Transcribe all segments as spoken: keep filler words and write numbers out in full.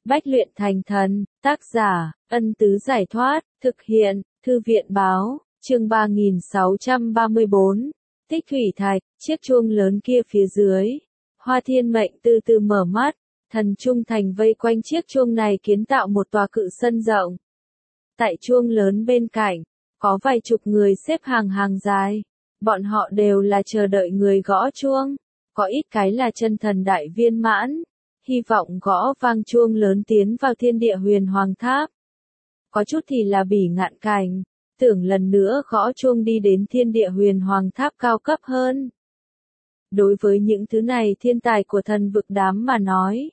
Bách luyện thành thần, tác giả, Ân Tứ Giải Thoát, thực hiện, Thư viện Báo, chương ba nghìn sáu trăm ba mươi bốn, Tích Thủy Thạch, chiếc chuông lớn kia phía dưới. Hoa Thiên Mệnh từ từ mở mắt, thần trung thành vây quanh chiếc chuông này kiến tạo một tòa cự sân rộng. Tại chuông lớn bên cạnh, có vài chục người xếp hàng hàng dài, bọn họ đều là chờ đợi người gõ chuông, có ít cái là chân thần đại viên mãn, hy vọng gõ vang chuông lớn tiến vào thiên địa huyền hoàng tháp. Có chút thì là bỉ ngạn cảnh, tưởng lần nữa gõ chuông đi đến thiên địa huyền hoàng tháp cao cấp hơn. Đối với những thứ này thiên tài của thần vực đám mà nói,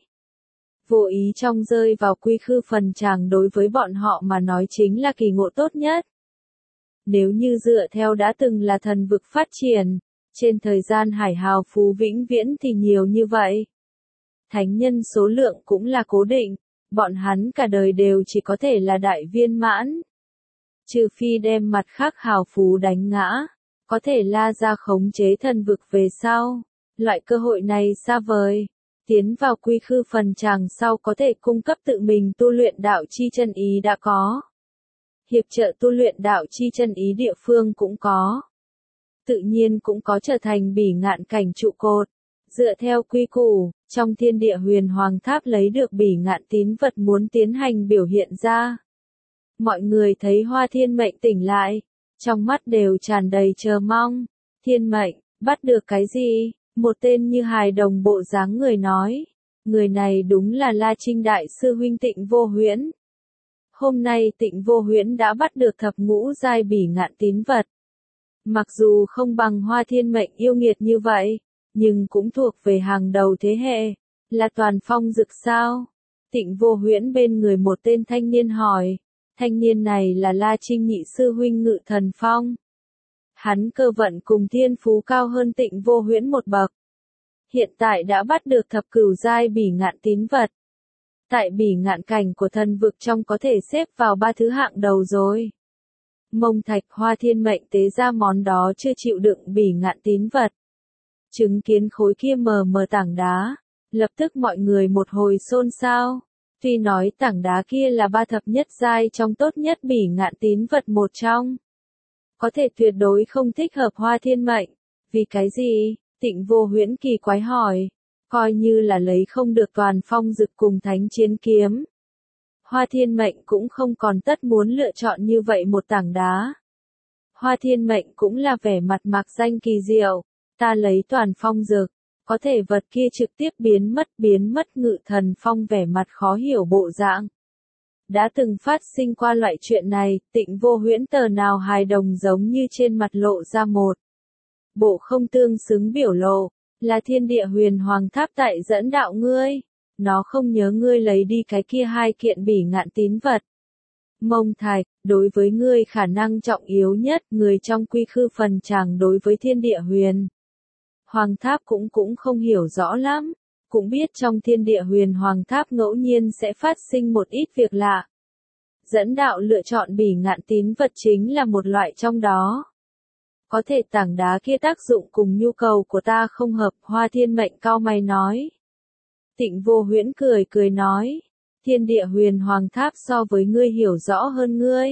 vô ý trong rơi vào quy khư phần tràng đối với bọn họ mà nói chính là kỳ ngộ tốt nhất. Nếu như dựa theo đã từng là thần vực phát triển, trên thời gian hải hào phú vĩnh viễn thì nhiều như vậy. Thánh nhân số lượng cũng là cố định, bọn hắn cả đời đều chỉ có thể là đại viên mãn. Trừ phi đem mặt khác hào phú đánh ngã, có thể la ra khống chế thần vực về sau. Loại cơ hội này xa vời. Tiến vào quy khư phần tràng sau có thể cung cấp tự mình tu luyện đạo chi chân ý đã có. Hiệp trợ tu luyện đạo chi chân ý địa phương cũng có. Tự nhiên cũng có trở thành bỉ ngạn cảnh trụ cột. Dựa theo quy củ, trong thiên địa huyền hoàng tháp lấy được bỉ ngạn tín vật muốn tiến hành biểu hiện ra. Mọi người thấy Hoa Thiên Mệnh tỉnh lại, trong mắt đều tràn đầy chờ mong. Thiên Mệnh, bắt được cái gì? Một tên như hài đồng bộ dáng người nói. Người này đúng là La Trinh Đại Sư huynh Tịnh Vô Huyễn. Hôm nay Tịnh Vô Huyễn đã bắt được thập ngũ giai bỉ ngạn tín vật. Mặc dù không bằng Hoa Thiên Mệnh yêu nghiệt như vậy, nhưng cũng thuộc về hàng đầu thế hệ. Là toàn phong dực sao? Tịnh Vô Huyễn bên người một tên thanh niên hỏi. Thanh niên này là La Trinh nhị sư huynh Ngự Thần Phong. Hắn cơ vận cùng thiên phú cao hơn Tịnh Vô Huyễn một bậc. Hiện tại đã bắt được thập cửu giai bỉ ngạn tín vật. Tại bỉ ngạn cảnh của thần vực trong có thể xếp vào ba thứ hạng đầu rồi. Mông Thạch Hoa Thiên Mệnh tế ra món đó chưa chịu đựng bỉ ngạn tín vật. Chứng kiến khối kia mờ mờ tảng đá, lập tức mọi người một hồi xôn xao. Tuy nói tảng đá kia là ba thập nhất giai trong tốt nhất bỉ ngạn tín vật một trong. Có thể tuyệt đối không thích hợp Hoa Thiên Mệnh. Vì cái gì? Tịnh Vô Huyễn kỳ quái hỏi. Coi như là lấy không được toàn phong dực cùng thánh chiến kiếm. Hoa Thiên Mệnh cũng không còn tất muốn lựa chọn như vậy một tảng đá. Hoa Thiên Mệnh cũng là vẻ mặt mạc danh kỳ diệu. Ta lấy toàn phong dực. Có thể vật kia trực tiếp biến mất biến mất Ngự Thần Phong vẻ mặt khó hiểu bộ dạng. Đã từng phát sinh qua loại chuyện này, Tịnh Vô Huyễn tờ nào hài đồng giống như trên mặt lộ ra một bộ không tương xứng biểu lộ, là thiên địa huyền hoàng tháp tại dẫn đạo ngươi, nó không nhớ ngươi lấy đi cái kia hai kiện bỉ ngạn tín vật. Mông Thạch, đối với ngươi khả năng trọng yếu nhất, người trong quy khư phần tràng đối với thiên địa huyền hoàng tháp cũng cũng không hiểu rõ lắm. Cũng biết trong thiên địa huyền hoàng tháp ngẫu nhiên sẽ phát sinh một ít việc lạ. Dẫn đạo lựa chọn bỉ ngạn tín vật chính là một loại trong đó. Có thể tảng đá kia tác dụng cùng nhu cầu của ta không hợp, Hoa Thiên Mệnh cau mày nói. Tịnh Vô Huyễn cười cười nói. Thiên địa huyền hoàng tháp so với ngươi hiểu rõ hơn ngươi.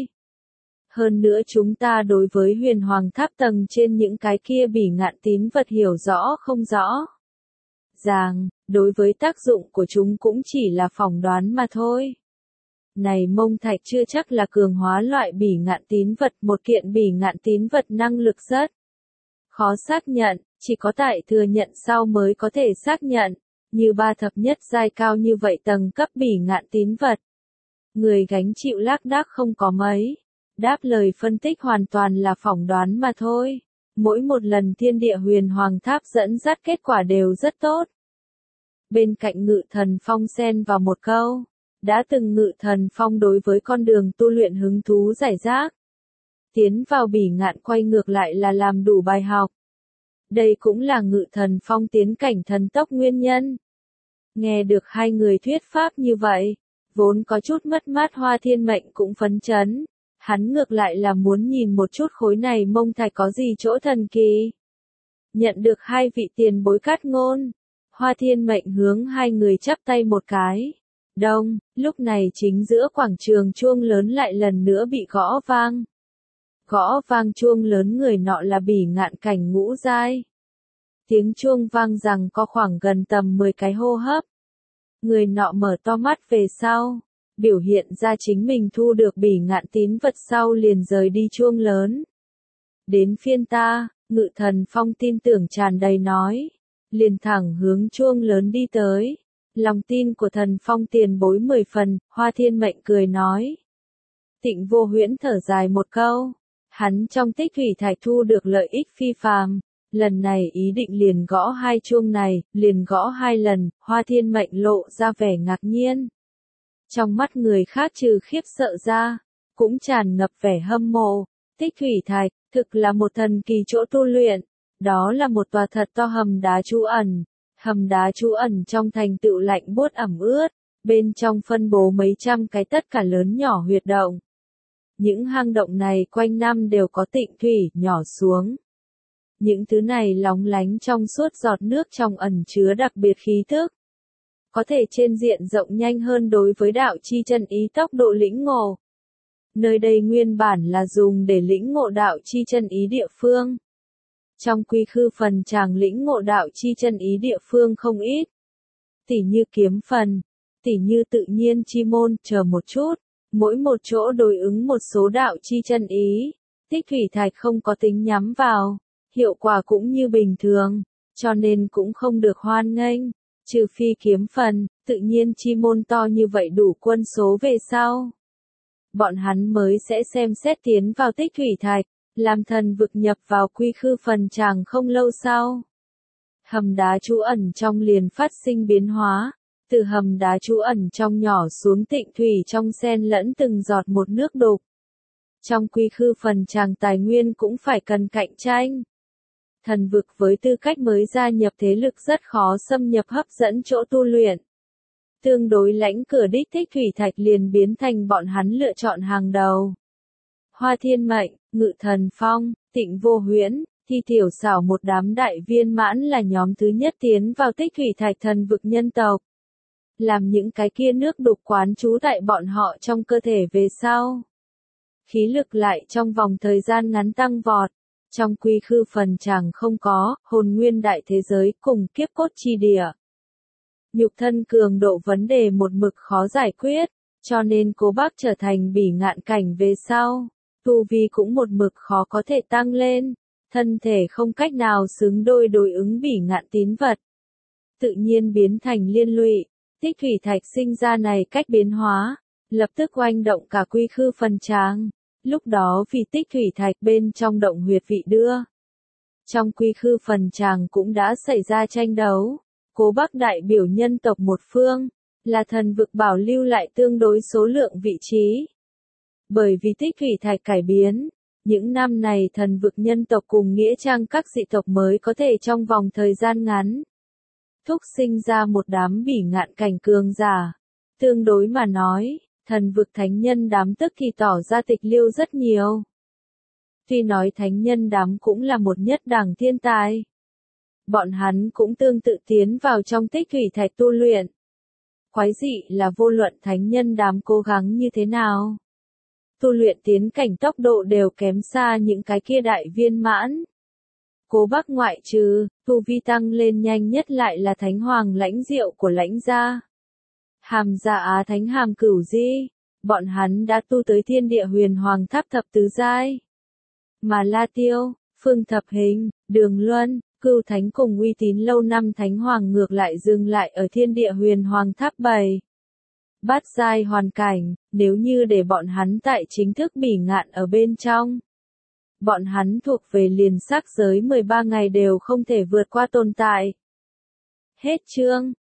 Hơn nữa chúng ta đối với huyền hoàng tháp tầng trên những cái kia bỉ ngạn tín vật hiểu rõ không rõ. Ràng, đối với tác dụng của chúng cũng chỉ là phỏng đoán mà thôi. Này Mông Thạch chưa chắc là cường hóa loại bỉ ngạn tín vật, một kiện bỉ ngạn tín vật năng lực rất khó xác nhận, chỉ có tại thừa nhận sau mới có thể xác nhận, như ba thập nhất giai cao như vậy tầng cấp bỉ ngạn tín vật. Người gánh chịu lác đác không có mấy, đáp lời phân tích hoàn toàn là phỏng đoán mà thôi. Mỗi một lần thiên địa huyền hoàng tháp dẫn dắt kết quả đều rất tốt. Bên cạnh Ngự Thần Phong xen vào một câu. Đã từng Ngự Thần Phong đối với con đường tu luyện hứng thú giải rác. Tiến vào bỉ ngạn quay ngược lại là làm đủ bài học. Đây cũng là Ngự Thần Phong tiến cảnh thần tốc nguyên nhân. Nghe được hai người thuyết pháp như vậy, vốn có chút mất mát Hoa Thiên Mệnh cũng phấn chấn. Hắn ngược lại là muốn nhìn một chút khối này Mông Thạch có gì chỗ thần kỳ. Nhận được hai vị tiền bối cát ngôn, Hoa Thiên Mệnh hướng hai người chắp tay một cái. Đông, lúc này chính giữa quảng trường chuông lớn lại lần nữa bị gõ vang. Gõ vang chuông lớn người nọ là Bỉ Ngạn Cảnh ngũ giai. Tiếng chuông vang rằng có khoảng gần tầm mười cái hô hấp. Người nọ mở to mắt về sau, biểu hiện ra chính mình thu được Bỉ Ngạn tín vật sau liền rời đi chuông lớn. Đến phiên ta, Ngự Thần Phong tin tưởng tràn đầy nói, liền thẳng hướng chuông lớn đi tới. Lòng tin của Thần Phong tiền bối mười phần, Hoa Thiên Mệnh cười nói. Tịnh Vô Huyễn thở dài một câu, hắn trong Tích Thủy Thạch thu được lợi ích phi phàm, lần này ý định liền gõ hai chuông này, liền gõ hai lần, Hoa Thiên Mệnh lộ ra vẻ ngạc nhiên. Trong mắt người khác trừ khiếp sợ ra, cũng tràn ngập vẻ hâm mộ. Tích Thủy Thạch, thực là một thần kỳ chỗ tu luyện, đó là một tòa thật to hầm đá trú ẩn. Hầm đá trú ẩn trong thành tựu lạnh buốt ẩm ướt, bên trong phân bố mấy trăm cái tất cả lớn nhỏ huyệt động. Những hang động này quanh năm đều có tịnh thủy nhỏ xuống. Những thứ này lóng lánh trong suốt giọt nước trong ẩn chứa đặc biệt khí thức. Có thể trên diện rộng nhanh hơn đối với đạo chi chân ý tốc độ lĩnh ngộ. Nơi đây nguyên bản là dùng để lĩnh ngộ đạo chi chân ý địa phương. Trong quy khư phần chàng lĩnh ngộ đạo chi chân ý địa phương không ít. Tỉ như kiếm phần, tỉ như tự nhiên chi môn, chờ một chút. Mỗi một chỗ đối ứng một số đạo chi chân ý. Tích Thủy Thạch không có tính nhắm vào. Hiệu quả cũng như bình thường, cho nên cũng không được hoan nghênh. Trừ phi kiếm phần, tự nhiên chi môn to như vậy đủ quân số về sau. Bọn hắn mới sẽ xem xét tiến vào Tích Thủy Thạch. Làm thần vực nhập vào quy khư phần chàng không lâu sau. Hầm đá trú ẩn trong liền phát sinh biến hóa, từ hầm đá trú ẩn trong nhỏ xuống tịnh thủy trong xen lẫn từng giọt một nước đục. Trong quy khư phần chàng tài nguyên cũng phải cần cạnh tranh. Thần vực với tư cách mới gia nhập thế lực rất khó xâm nhập hấp dẫn chỗ tu luyện. Tương đối lãnh cửa đích Tích Thủy Thạch liền biến thành bọn hắn lựa chọn hàng đầu. Hoa Thiên Mệnh, Ngự Thần Phong, Tịnh Vô Huyễn, Thi Tiểu Xảo một đám đại viên mãn là nhóm thứ nhất tiến vào Tích Thủy Thạch thần vực nhân tộc. Làm những cái kia nước đục quán trú tại bọn họ trong cơ thể về sau. Khí lực lại trong vòng thời gian ngắn tăng vọt. Trong quy khư phần chàng không có, hồn nguyên đại thế giới cùng kiếp cốt chi địa. Nhục thân cường độ vấn đề một mực khó giải quyết, cho nên Cố Bác trở thành Bỉ Ngạn Cảnh về sau. Tu vi cũng một mực khó có thể tăng lên, thân thể không cách nào xứng đôi đối ứng Bỉ Ngạn tín vật. Tự nhiên biến thành liên lụy, Tích Thủy Thạch sinh ra này cách biến hóa, lập tức oanh động cả quy khư phần chàng. Lúc đó vì Tích Thủy Thạch bên trong động huyệt vị đưa. Trong quy khư phần chàng cũng đã xảy ra tranh đấu, Cố Bác đại biểu nhân tộc một phương, là thần vực bảo lưu lại tương đối số lượng vị trí. Bởi vì Tích Thủy Thạch cải biến, những năm này thần vực nhân tộc cùng nghĩa trang các dị tộc mới có thể trong vòng thời gian ngắn thúc sinh ra một đám Bỉ Ngạn Cảnh cường giả. Tương đối mà nói, thần vực thánh nhân đám tức thì tỏ ra tịch liêu rất nhiều. Tuy nói thánh nhân đám cũng là một nhất đẳng thiên tài. Bọn hắn cũng tương tự tiến vào trong Tích Thủy Thạch tu luyện. Quái dị là vô luận thánh nhân đám cố gắng như thế nào. Tu luyện tiến cảnh tốc độ đều kém xa những cái kia đại viên mãn. Cố Bác ngoại trừ, tu vi tăng lên nhanh nhất lại là Thánh Hoàng Lãnh Diệu của Lãnh gia. Hàm Gia Á Thánh Hàm Cửu Di, bọn hắn đã tu tới Thiên Địa Huyền Hoàng Tháp thập tứ giai. Mà La Tiêu, Phương Thập Hình, Đường Luân, Cửu Thánh cùng uy tín lâu năm Thánh Hoàng ngược lại dừng lại ở Thiên Địa Huyền Hoàng Tháp bảy. Bát giai hoàn cảnh, nếu như để bọn hắn tại chính thức Bỉ Ngạn ở bên trong. Bọn hắn thuộc về liền sắc giới mười ba ngày đều không thể vượt qua tồn tại. Hết chương.